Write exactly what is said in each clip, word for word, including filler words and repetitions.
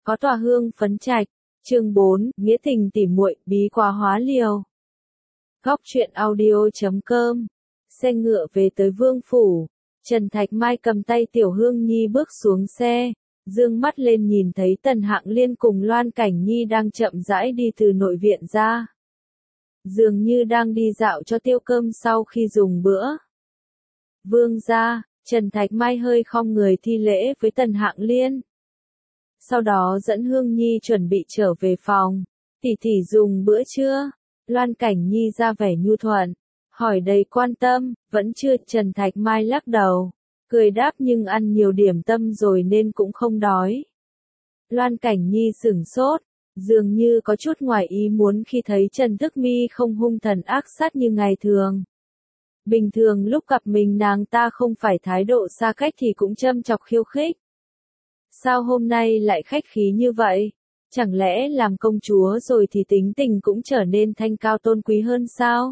Có tòa hương phấn trạch, chương bốn, nghĩa tình tỉ muội, bí quá hóa liều. Góc truyện audio chấm com. Xe ngựa về tới vương phủ, Trần Thạch Mai cầm tay Tiểu Hương Nhi bước xuống xe, dương mắt lên nhìn thấy Tần Hạng Liên cùng Loan Cảnh Nhi đang chậm rãi đi từ nội viện ra. Dường như đang đi dạo cho tiêu cơm sau khi dùng bữa. Vương gia, Trần Thạch Mai hơi khom người thi lễ với Tần Hạng Liên. Sau đó dẫn Hương Nhi chuẩn bị trở về phòng. Tỷ tỷ dùng bữa chưa? Loan Cảnh Nhi ra vẻ nhu thuận, hỏi đầy quan tâm, vẫn chưa. Trần Thạch Mai lắc đầu, cười đáp nhưng ăn nhiều điểm tâm rồi nên cũng không đói. Loan Cảnh Nhi sửng sốt, dường như có chút ngoài ý muốn khi thấy Trần Thức Mi không hung thần ác sát như ngày thường. Bình thường lúc gặp mình nàng ta không phải thái độ xa cách thì cũng châm chọc khiêu khích. Sao hôm nay lại khách khí như vậy? Chẳng lẽ làm công chúa rồi thì tính tình cũng trở nên thanh cao tôn quý hơn sao?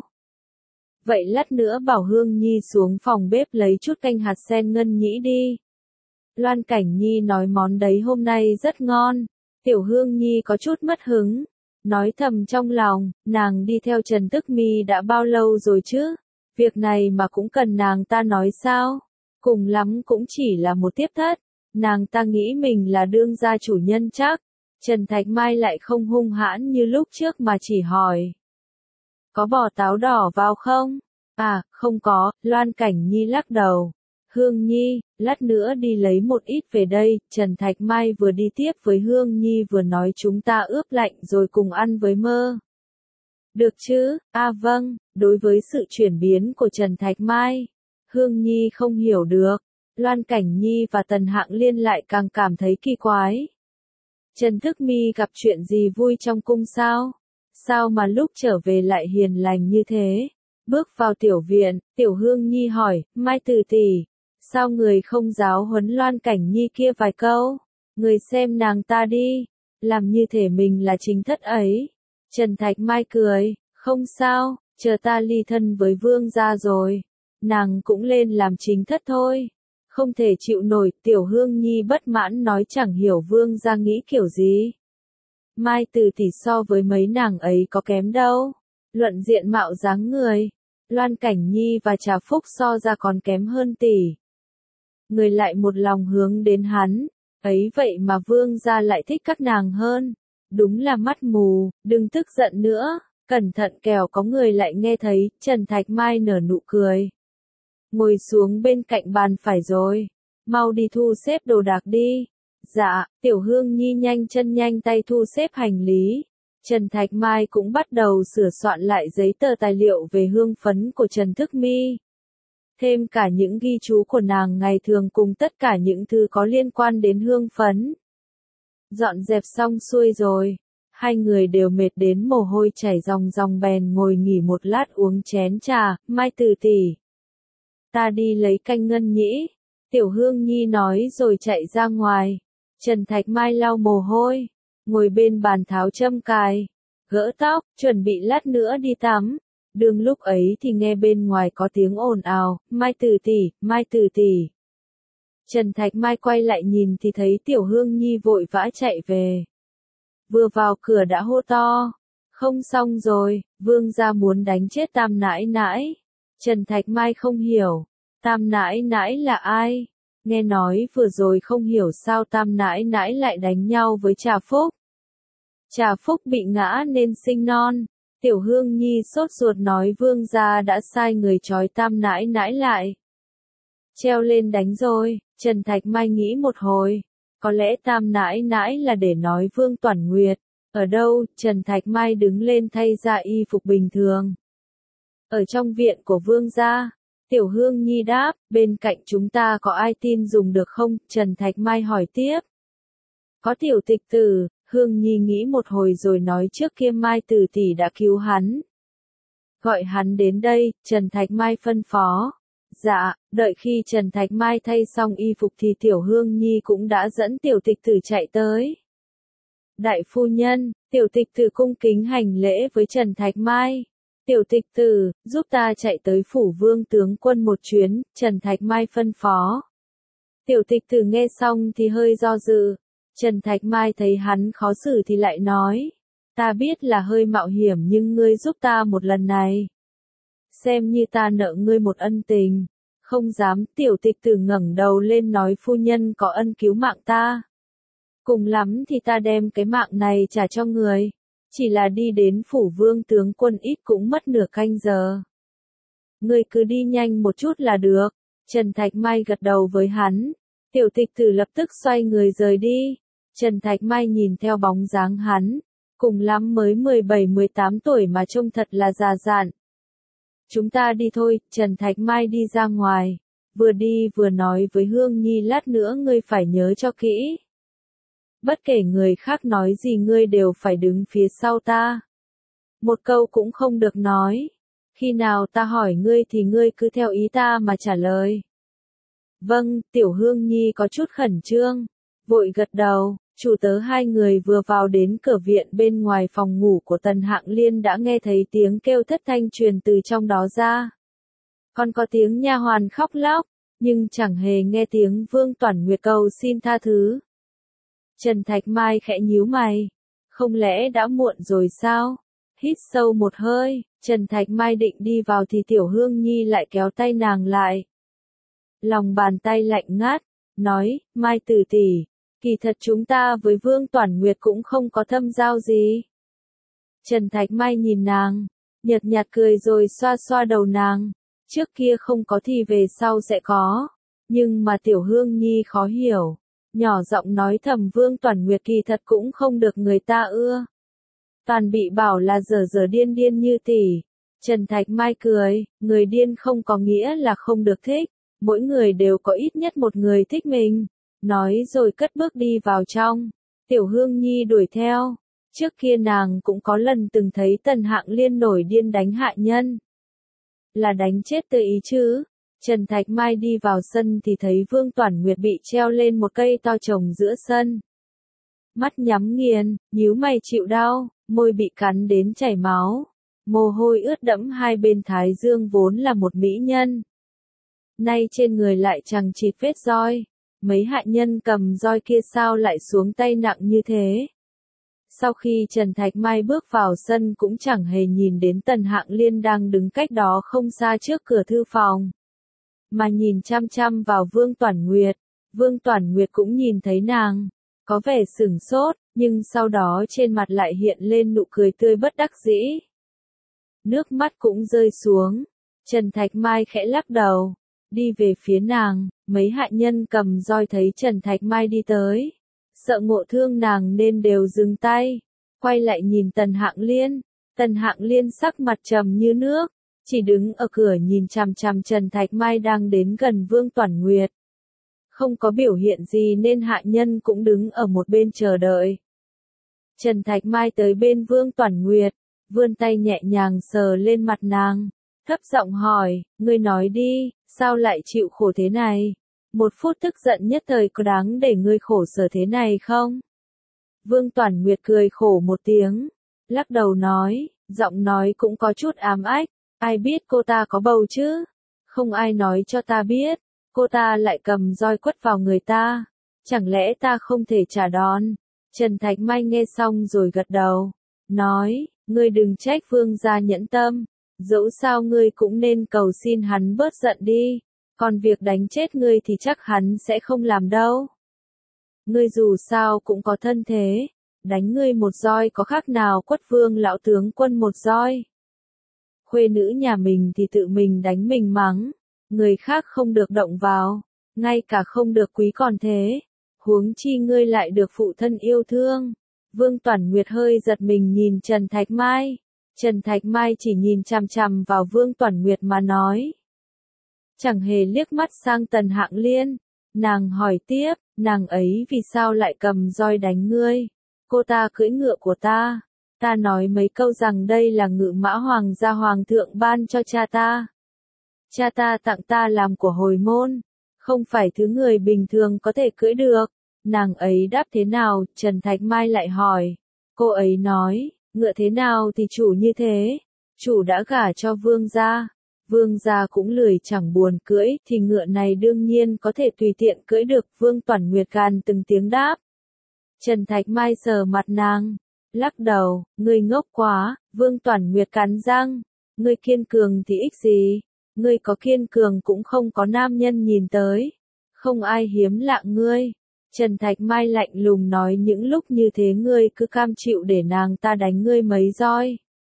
Vậy lát nữa bảo Hương Nhi xuống phòng bếp lấy chút canh hạt sen ngân nhĩ đi. Loan Cảnh Nhi nói món đấy hôm nay rất ngon. Tiểu Hương Nhi có chút mất hứng, nói thầm trong lòng, nàng đi theo Trần Tức Mi đã bao lâu rồi chứ? Việc này mà cũng cần nàng ta nói sao? Cùng lắm cũng chỉ là một tiếp thất. Nàng ta nghĩ mình là đương gia chủ nhân chắc. Trần Thạch Mai lại không hung hãn như lúc trước mà chỉ hỏi. Có bò táo đỏ vào không? À, không có. Loan Cảnh Nhi lắc đầu. Hương Nhi, lát nữa đi lấy một ít về đây. Trần Thạch Mai vừa đi tiếp với Hương Nhi vừa nói chúng ta ướp lạnh rồi cùng ăn với mơ. Được chứ? À vâng. Đối với sự chuyển biến của Trần Thạch Mai, Hương Nhi không hiểu được. Loan Cảnh Nhi và Tần Hạng Liên lại càng cảm thấy kỳ quái. Trần Thức Mi gặp chuyện gì vui trong cung sao? Sao mà lúc trở về lại hiền lành như thế? Bước vào tiểu viện, Tiểu Hương Nhi hỏi, Mai Từ tỷ, sao người không giáo huấn Loan Cảnh Nhi kia vài câu? Người xem nàng ta đi, làm như thể mình là chính thất ấy. Trần Thạch Mai cười, không sao, chờ ta ly thân với vương gia rồi, nàng cũng lên làm chính thất thôi. Không thể chịu nổi, Tiểu Hương Nhi bất mãn nói chẳng hiểu vương gia nghĩ kiểu gì. Mai Từ tỷ so với mấy nàng ấy có kém đâu. Luận diện mạo dáng người, Loan Cảnh Nhi và Trà Phúc so ra còn kém hơn tỷ. Người lại một lòng hướng đến hắn, ấy vậy mà vương gia lại thích các nàng hơn. Đúng là mắt mù, đừng tức giận nữa, cẩn thận kẻo có người lại nghe thấy. Trần Thạch Mai nở nụ cười. Ngồi xuống bên cạnh bàn phải rồi. Mau đi thu xếp đồ đạc đi. Dạ, Tiểu Hương Nhi nhanh chân nhanh tay thu xếp hành lý. Trần Thạch Mai cũng bắt đầu sửa soạn lại giấy tờ tài liệu về hương phấn của Trần Thức Mi. Thêm cả những ghi chú của nàng ngày thường cùng tất cả những thứ có liên quan đến hương phấn. Dọn dẹp xong xuôi rồi. Hai người đều mệt đến mồ hôi chảy ròng ròng bèn ngồi nghỉ một lát uống chén trà. Mai Từ tỷ, ta đi lấy canh ngân nhĩ. Tiểu Hương Nhi nói rồi chạy ra ngoài. Trần Thạch Mai lau mồ hôi, ngồi bên bàn tháo châm cài, gỡ tóc, chuẩn bị lát nữa đi tắm. Đương lúc ấy thì nghe bên ngoài có tiếng ồn ào, Mai Từ tỷ, Mai Từ tỷ. Trần Thạch Mai quay lại nhìn thì thấy Tiểu Hương Nhi vội vã chạy về. Vừa vào cửa đã hô to, không xong rồi, vương gia muốn đánh chết Tam nãi nãi. Trần Thạch Mai không hiểu, Tam nãi nãi là ai? Nghe nói vừa rồi không hiểu sao Tam nãi nãi lại đánh nhau với Trà Phúc. Trà Phúc bị ngã nên sinh non. Tiểu Hương Nhi sốt ruột nói vương gia đã sai người trói Tam nãi nãi lại. Treo lên đánh rồi. Trần Thạch Mai nghĩ một hồi. Có lẽ Tam nãi nãi là để nói Vương Toản Nguyệt. Ở đâu? Trần Thạch Mai đứng lên thay ra y phục bình thường. Ở trong viện của vương gia. Tiểu Hương Nhi đáp, bên cạnh chúng ta có ai tin dùng được không? Trần Thạch Mai hỏi tiếp. Có Tiểu Tịch Tử. Hương Nhi nghĩ một hồi rồi nói trước kia Mai Từ tỷ đã cứu hắn. Gọi hắn đến đây, Trần Thạch Mai phân phó. Dạ, đợi khi Trần Thạch Mai thay xong y phục thì Tiểu Hương Nhi cũng đã dẫn Tiểu Tịch Tử chạy tới. Đại phu nhân, Tiểu Tịch Tử cung kính hành lễ với Trần Thạch Mai. Tiểu Tịch Tử, giúp ta chạy tới phủ vương tướng quân một chuyến, Trần Thạch Mai phân phó. Tiểu Tịch Tử nghe xong thì hơi do dự. Trần Thạch Mai thấy hắn khó xử thì lại nói, ta biết là hơi mạo hiểm nhưng ngươi giúp ta một lần này. Xem như ta nợ ngươi một ân tình. Không dám, tiểu tịch tử ngẩng đầu lên nói phu nhân có ân cứu mạng ta. Cùng lắm thì ta đem cái mạng này trả cho người. Chỉ là đi đến phủ vương tướng quân ít cũng mất nửa canh giờ. Ngươi cứ đi nhanh một chút là được. Trần Thạch Mai gật đầu với hắn. Tiểu tịch tử lập tức xoay người rời đi. Trần Thạch Mai nhìn theo bóng dáng hắn. Cùng lắm mới mười bảy mười tám tuổi mà trông thật là già dặn. Chúng ta đi thôi, Trần Thạch Mai đi ra ngoài. Vừa đi vừa nói với Hương Nhi lát nữa ngươi phải nhớ cho kỹ. Bất kể người khác nói gì ngươi đều phải đứng phía sau ta. Một câu cũng không được nói. Khi nào ta hỏi ngươi thì ngươi cứ theo ý ta mà trả lời. Vâng, Tiểu Hương Nhi có chút khẩn trương. Vội gật đầu, chủ tớ hai người vừa vào đến cửa viện bên ngoài phòng ngủ của Tần Hạng Liên đã nghe thấy tiếng kêu thất thanh truyền từ trong đó ra. Còn có tiếng nha hoàn khóc lóc, nhưng chẳng hề nghe tiếng Vương Toản Nguyệt cầu xin tha thứ. Trần Thạch Mai khẽ nhíu mày. Không lẽ đã muộn rồi sao? Hít sâu một hơi, Trần Thạch Mai định đi vào thì Tiểu Hương Nhi lại kéo tay nàng lại. Lòng bàn tay lạnh ngắt, nói, Mai tử tỷ, kỳ thật chúng ta với Vương Toản Nguyệt cũng không có thâm giao gì. Trần Thạch Mai nhìn nàng, nhợt nhạt cười rồi xoa xoa đầu nàng. Trước kia không có thì về sau sẽ có. Nhưng mà Tiểu Hương Nhi khó hiểu. Nhỏ giọng nói thầm Vương Toản Nguyệt kỳ thật cũng không được người ta ưa. Toàn bị bảo là dở dở điên điên như tỷ. Trần Thạch Mai cười, người điên không có nghĩa là không được thích. Mỗi người đều có ít nhất một người thích mình. Nói rồi cất bước đi vào trong. Tiểu Hương Nhi đuổi theo. Trước kia nàng cũng có lần từng thấy Tần Hạng Liên nổi điên đánh hạ nhân. Là đánh chết tự ý chứ. Trần Thạch Mai đi vào sân thì thấy Vương Toản Nguyệt bị treo lên một cây to trồng giữa sân. Mắt nhắm nghiền, nhíu mày chịu đau, môi bị cắn đến chảy máu. Mồ hôi ướt đẫm hai bên thái dương vốn là một mỹ nhân. Nay trên người lại chằng chịt vết roi. Mấy hạ nhân cầm roi kia sao lại xuống tay nặng như thế. Sau khi Trần Thạch Mai bước vào sân cũng chẳng hề nhìn đến Tần Hạng Liên đang đứng cách đó không xa trước cửa thư phòng. Mà nhìn chăm chăm vào Vương Toản Nguyệt. Vương Toản Nguyệt cũng nhìn thấy nàng. Có vẻ sửng sốt, nhưng sau đó trên mặt lại hiện lên nụ cười tươi bất đắc dĩ. Nước mắt cũng rơi xuống. Trần Thạch Mai khẽ lắc đầu. Đi về phía nàng, mấy hạ nhân cầm roi thấy Trần Thạch Mai đi tới. Sợ ngộ thương nàng nên đều dừng tay. Quay lại nhìn Tần Hạng Liên. Tần Hạng Liên sắc mặt trầm như nước. Chỉ đứng ở cửa nhìn chằm chằm Trần Thạch Mai đang đến gần Vương Toản Nguyệt. Không có biểu hiện gì nên hạ nhân cũng đứng ở một bên chờ đợi. Trần Thạch Mai tới bên Vương Toản Nguyệt, vươn tay nhẹ nhàng sờ lên mặt nàng, thấp giọng hỏi, ngươi nói đi, sao lại chịu khổ thế này? Một phút tức giận nhất thời có đáng để ngươi khổ sở thế này không? Vương Toản Nguyệt cười khổ một tiếng, lắc đầu nói, giọng nói cũng có chút ám ách, ai biết cô ta có bầu chứ? Không ai nói cho ta biết, cô ta lại cầm roi quất vào người ta, chẳng lẽ ta không thể trả đòn? Trần Thạch Mai nghe xong rồi gật đầu, nói, ngươi đừng trách Vương gia nhẫn tâm, dẫu sao ngươi cũng nên cầu xin hắn bớt giận đi, còn việc đánh chết ngươi thì chắc hắn sẽ không làm đâu. Ngươi dù sao cũng có thân thế, đánh ngươi một roi có khác nào quất Vương lão tướng quân một roi. Khuê nữ nhà mình thì tự mình đánh mình mắng, người khác không được động vào, ngay cả không được quý còn thế, huống chi ngươi lại được phụ thân yêu thương. Vương Toản Nguyệt hơi giật mình nhìn Trần Thạch Mai. Trần Thạch Mai chỉ nhìn chằm chằm vào Vương Toản Nguyệt mà nói. Chẳng hề liếc mắt sang Tần Hạng Liên. Nàng hỏi tiếp, nàng ấy vì sao lại cầm roi đánh ngươi? Cô ta cưỡi ngựa của ta. Ta nói mấy câu rằng đây là ngự mã hoàng gia hoàng thượng ban cho cha ta. Cha ta tặng ta làm của hồi môn. Không phải thứ người bình thường có thể cưỡi được. Nàng ấy đáp thế nào? Trần Thạch Mai lại hỏi. Cô ấy nói, ngựa thế nào thì chủ như thế. Chủ đã gả cho vương gia. Vương gia cũng lười chẳng buồn cưỡi thì ngựa này đương nhiên có thể tùy tiện cưỡi được. Vương Toản Nguyệt gàn từng tiếng đáp. Trần Thạch Mai sờ mặt nàng, lắc đầu, ngươi ngốc quá, Vương Toản Nguyệt cắn răng, ngươi kiên cường thì ích gì, ngươi có kiên cường cũng không có nam nhân nhìn tới, không ai hiếm lạ ngươi. Trần Thạch Mai lạnh lùng nói những lúc như thế ngươi cứ cam chịu để nàng ta đánh ngươi mấy roi.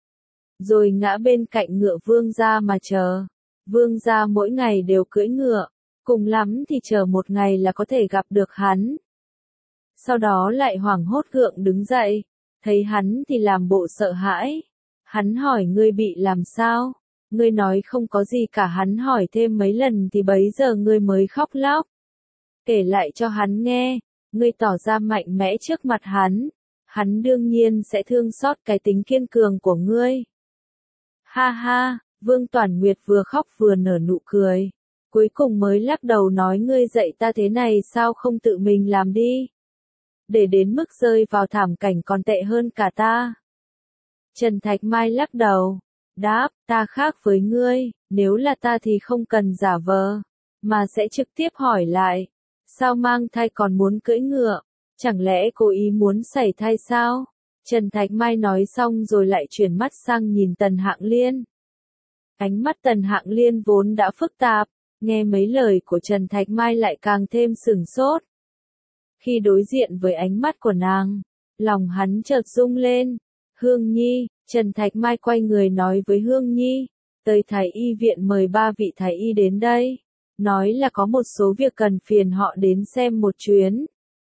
Rồi ngã bên cạnh ngựa Vương gia mà chờ. Vương gia mỗi ngày đều cưỡi ngựa, cùng lắm thì chờ một ngày là có thể gặp được hắn. Sau đó lại hoảng hốt gượng đứng dậy, thấy hắn thì làm bộ sợ hãi. Hắn hỏi ngươi bị làm sao? Ngươi nói không có gì cả, hắn hỏi thêm mấy lần thì bấy giờ ngươi mới khóc lóc. Kể lại cho hắn nghe, ngươi tỏ ra mạnh mẽ trước mặt hắn, hắn đương nhiên sẽ thương xót cái tính kiên cường của ngươi. Ha ha, Vương Toản Nguyệt vừa khóc vừa nở nụ cười, cuối cùng mới lắc đầu nói ngươi dạy ta thế này sao không tự mình làm đi. Để đến mức rơi vào thảm cảnh còn tệ hơn cả ta. Trần Thạch Mai lắc đầu, đáp, ta khác với ngươi, nếu là ta thì không cần giả vờ, mà sẽ trực tiếp hỏi lại, sao mang thai còn muốn cưỡi ngựa, chẳng lẽ cố ý muốn sảy thai sao? Trần Thạch Mai nói xong rồi lại chuyển mắt sang nhìn Tần Hạng Liên. Ánh mắt Tần Hạng Liên vốn đã phức tạp, nghe mấy lời của Trần Thạch Mai lại càng thêm sửng sốt. Khi đối diện với ánh mắt của nàng, lòng hắn chợt rung lên. Hương Nhi, Trần Thạch Mai quay người nói với Hương Nhi, tới Thái Y viện mời ba vị Thái Y đến đây, nói là có một số việc cần phiền họ đến xem một chuyến.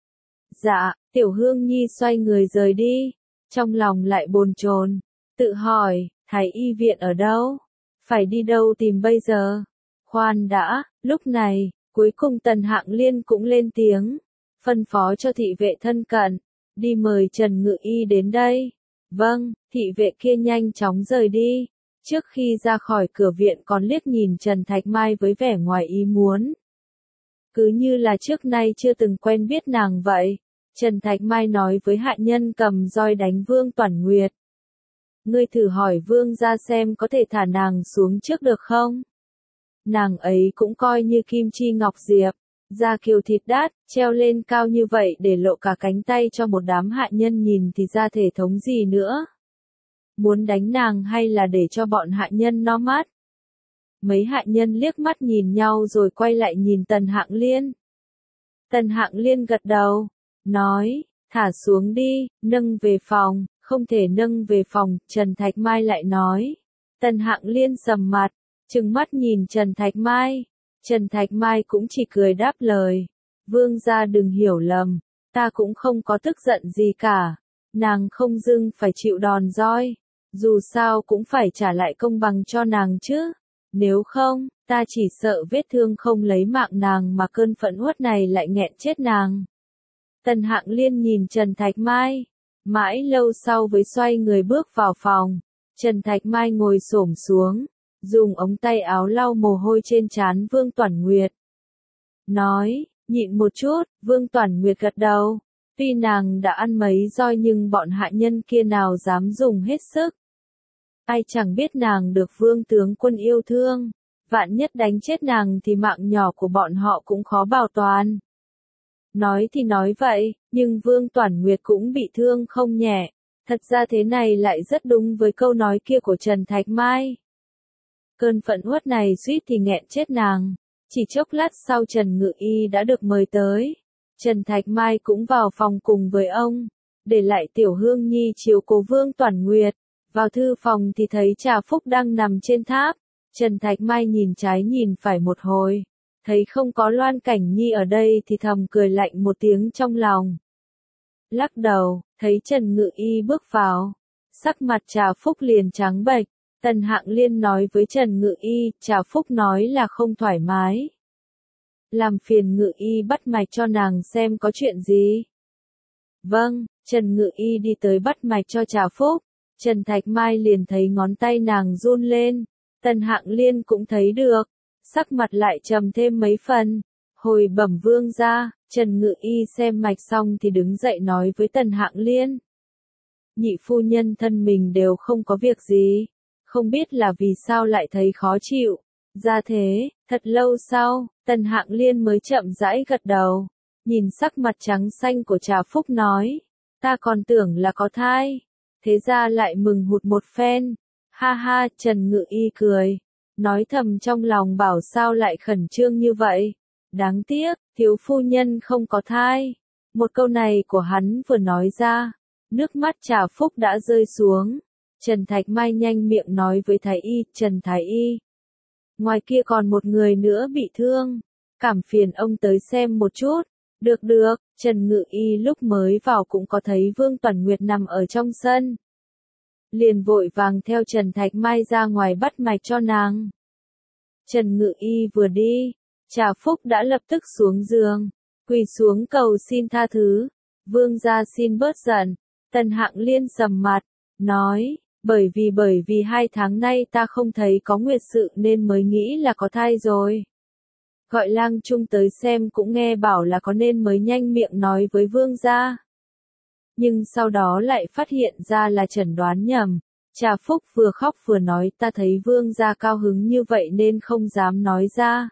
Dạ, Tiểu Hương Nhi xoay người rời đi, trong lòng lại bồn chồn, tự hỏi, Thái Y viện ở đâu? Phải đi đâu tìm bây giờ? Khoan đã, lúc này, cuối cùng Tần Hạng Liên cũng lên tiếng, phân phó cho thị vệ thân cận, đi mời Trần Ngự Y đến đây. Vâng, thị vệ kia nhanh chóng rời đi, trước khi ra khỏi cửa viện còn liếc nhìn Trần Thạch Mai với vẻ ngoài ý muốn. Cứ như là trước nay chưa từng quen biết nàng vậy, Trần Thạch Mai nói với hạ nhân cầm roi đánh Vương Toản Nguyệt. Ngươi thử hỏi Vương gia xem có thể thả nàng xuống trước được không? Nàng ấy cũng coi như kim chi ngọc diệp, da kiều thịt đát, treo lên cao như vậy để lộ cả cánh tay cho một đám hạ nhân nhìn thì ra thể thống gì nữa. Muốn đánh nàng hay là để cho bọn hạ nhân no mắt? Mấy hạ nhân liếc mắt nhìn nhau rồi quay lại nhìn Tần Hạng Liên. Tần Hạng Liên gật đầu, nói, thả xuống đi, nâng về phòng, không thể nâng về phòng, Trần Thạch Mai lại nói. Tần Hạng Liên sầm mặt, trừng mắt nhìn Trần Thạch Mai. Trần Thạch Mai cũng chỉ cười đáp lời. Vương gia đừng hiểu lầm, ta cũng không có tức giận gì cả. Nàng không dưng phải chịu đòn roi. Dù sao cũng phải trả lại công bằng cho nàng chứ. Nếu không, ta chỉ sợ vết thương không lấy mạng nàng mà cơn phẫn uất này lại nghẹn chết nàng. Tần Hạng Liên nhìn Trần Thạch Mai. Mãi lâu sau mới xoay người bước vào phòng. Trần Thạch Mai ngồi xổm xuống, dùng ống tay áo lau mồ hôi trên trán Vương Toản Nguyệt. Nói, nhịn một chút, Vương Toản Nguyệt gật đầu. Tuy nàng đã ăn mấy roi nhưng bọn hạ nhân kia nào dám dùng hết sức. Ai chẳng biết nàng được Vương tướng quân yêu thương. Vạn nhất đánh chết nàng thì mạng nhỏ của bọn họ cũng khó bảo toàn. Nói thì nói vậy, nhưng Vương Toản Nguyệt cũng bị thương không nhẹ. Thật ra thế này lại rất đúng với câu nói kia của Trần Thạch Mai. Cơn phẫn uất này suýt thì nghẹn chết nàng. Chỉ chốc lát sau Trần Ngự Y đã được mời tới. Trần Thạch Mai cũng vào phòng cùng với ông, để lại Tiểu Hương Nhi chiếu cố Vương Toản Nguyệt. Vào thư phòng thì thấy Trà Phúc đang nằm trên tháp. Trần Thạch Mai nhìn trái nhìn phải một hồi, thấy không có Loan Cảnh Nhi ở đây thì thầm cười lạnh một tiếng trong lòng. Lắc đầu, thấy Trần Ngự Y bước vào, sắc mặt Trà Phúc liền trắng bệch. Tần Hạng Liên nói với Trần Ngự Y, Trà Phúc nói là không thoải mái. Làm phiền Ngự Y bắt mạch cho nàng xem có chuyện gì. Vâng, Trần Ngự Y đi tới bắt mạch cho Trà Phúc. Trần Thạch Mai liền thấy ngón tay nàng run lên. Tần Hạng Liên cũng thấy được. Sắc mặt lại trầm thêm mấy phần. Hồi bẩm vương gia, Trần Ngự Y xem mạch xong thì đứng dậy nói với Tần Hạng Liên. Nhị phu nhân thân mình đều không có việc gì. Không biết là vì sao lại thấy khó chịu. Ra thế, thật lâu sau, Tần Hạng Liên mới chậm rãi gật đầu. nhìn sắc mặt trắng xanh của Trà Phúc nói, ta còn tưởng là có thai, thế ra lại mừng hụt một phen, ha ha, Trần Ngự Y cười, nói thầm trong lòng bảo sao lại khẩn trương như vậy, đáng tiếc, thiếu phu nhân không có thai, một câu này của hắn vừa nói ra, nước mắt Trà Phúc đã rơi xuống, Trần Thạch Mai nhanh miệng nói với Thái Y, Trần Thái Y, ngoài kia còn một người nữa bị thương, cảm phiền ông tới xem một chút. Được được, Trần Ngự Y lúc mới vào cũng có thấy Vương Toản Nguyệt nằm ở trong sân. Liền vội vàng theo Trần Thạch Mai ra ngoài bắt mạch cho nàng. Trần Ngự Y vừa đi, Trà Phúc đã lập tức xuống giường, quỳ xuống cầu xin tha thứ. Vương gia xin bớt giận, Tần Hạng Liên sầm mặt, nói, bởi vì bởi vì hai tháng nay ta không thấy có nguyệt sự nên mới nghĩ là có thai rồi. Gọi Lang Trung tới xem cũng nghe bảo là có nên mới nhanh miệng nói với vương gia. Nhưng sau đó lại phát hiện ra là chẩn đoán nhầm. Trà Phúc vừa khóc vừa nói ta thấy vương gia cao hứng như vậy nên không dám nói ra.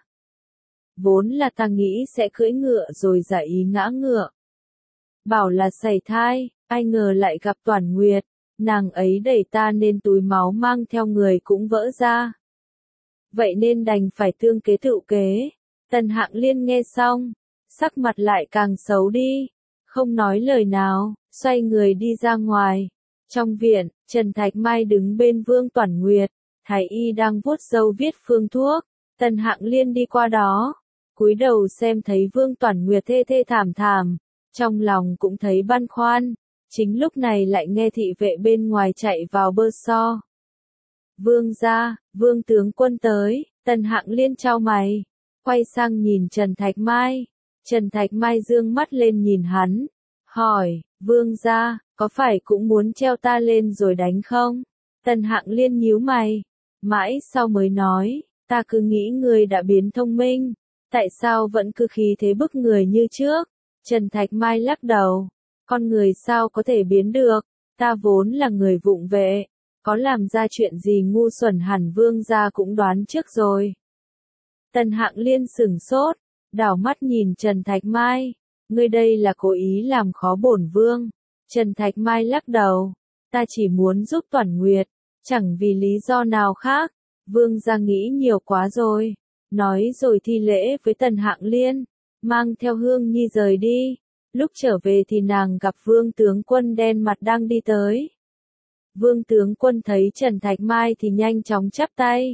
Vốn là ta nghĩ sẽ cưỡi ngựa rồi giả ý ngã ngựa. Bảo là sảy thai, ai ngờ lại gặp Toản Nguyệt, nàng ấy đẩy ta nên túi máu mang theo người cũng vỡ ra. Vậy nên đành phải tương kế tự kế. Tần Hạng Liên nghe xong, sắc mặt lại càng xấu đi, không nói lời nào, xoay người đi ra ngoài. Trong viện, Trần Thạch Mai đứng bên Vương Toản Nguyệt, Thái Y đang vuốt râu viết phương thuốc, Tần Hạng Liên đi qua đó, cúi đầu xem thấy Vương Toản Nguyệt thê thê thảm thảm, trong lòng cũng thấy băn khoăn, chính lúc này lại nghe thị vệ bên ngoài chạy vào bơ so. Vương gia, Vương tướng quân tới, Tần Hạng Liên chau mày. Quay sang nhìn Trần Thạch Mai, Trần Thạch Mai dương mắt lên nhìn hắn, hỏi, vương gia, có phải cũng muốn treo ta lên rồi đánh không? Tần Hạng Liên nhíu mày, mãi sau mới nói, ta cứ nghĩ người đã biến thông minh, tại sao vẫn cứ khí thế bức người như trước? Trần Thạch Mai lắc đầu, con người sao có thể biến được, ta vốn là người vụng về, có làm ra chuyện gì ngu xuẩn hẳn vương gia cũng đoán trước rồi. Tần Hạng Liên sửng sốt, đảo mắt nhìn Trần Thạch Mai, ngươi đây là cố ý làm khó bổn vương. Trần Thạch Mai lắc đầu, ta chỉ muốn giúp Toản Nguyệt, chẳng vì lý do nào khác, vương gia nghĩ nhiều quá rồi. Nói rồi thi lễ với Tần Hạng Liên, mang theo Hương Nhi rời đi, lúc trở về thì nàng gặp Vương tướng quân đen mặt đang đi tới. Vương tướng quân thấy Trần Thạch Mai thì nhanh chóng chắp tay.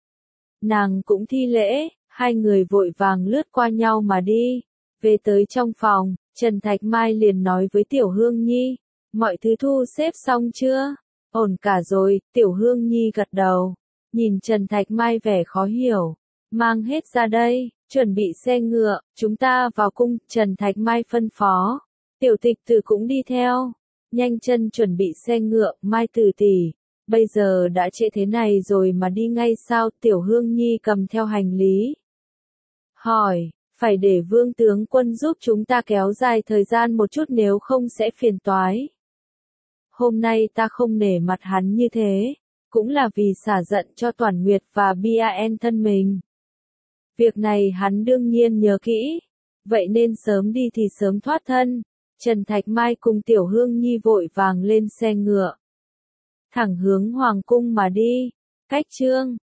Nàng cũng thi lễ, hai người vội vàng lướt qua nhau mà đi. Về tới trong phòng, Trần Thạch Mai liền nói với Tiểu Hương Nhi, mọi thứ thu xếp xong chưa? Ổn cả rồi, Tiểu Hương Nhi gật đầu. Nhìn Trần Thạch Mai vẻ khó hiểu, mang hết ra đây, chuẩn bị xe ngựa, chúng ta vào cung. Trần Thạch Mai phân phó. Tiểu Tịch Tử cũng đi theo, nhanh chân chuẩn bị xe ngựa. Mai Tử tỷ, bây giờ đã trễ thế này rồi mà đi ngay sao? Tiểu Hương Nhi cầm theo hành lý, hỏi, phải để Vương tướng quân giúp chúng ta kéo dài thời gian một chút nếu không sẽ phiền toái. Hôm nay ta không nể mặt hắn như thế, cũng là vì xả giận cho Toản Nguyệt và Bian thân mình. Việc này hắn đương nhiên nhớ kỹ, vậy nên sớm đi thì sớm thoát thân. Trần Thạch Mai cùng Tiểu Hương Nhi vội vàng lên xe ngựa, thẳng hướng Hoàng cung mà đi. Cách chương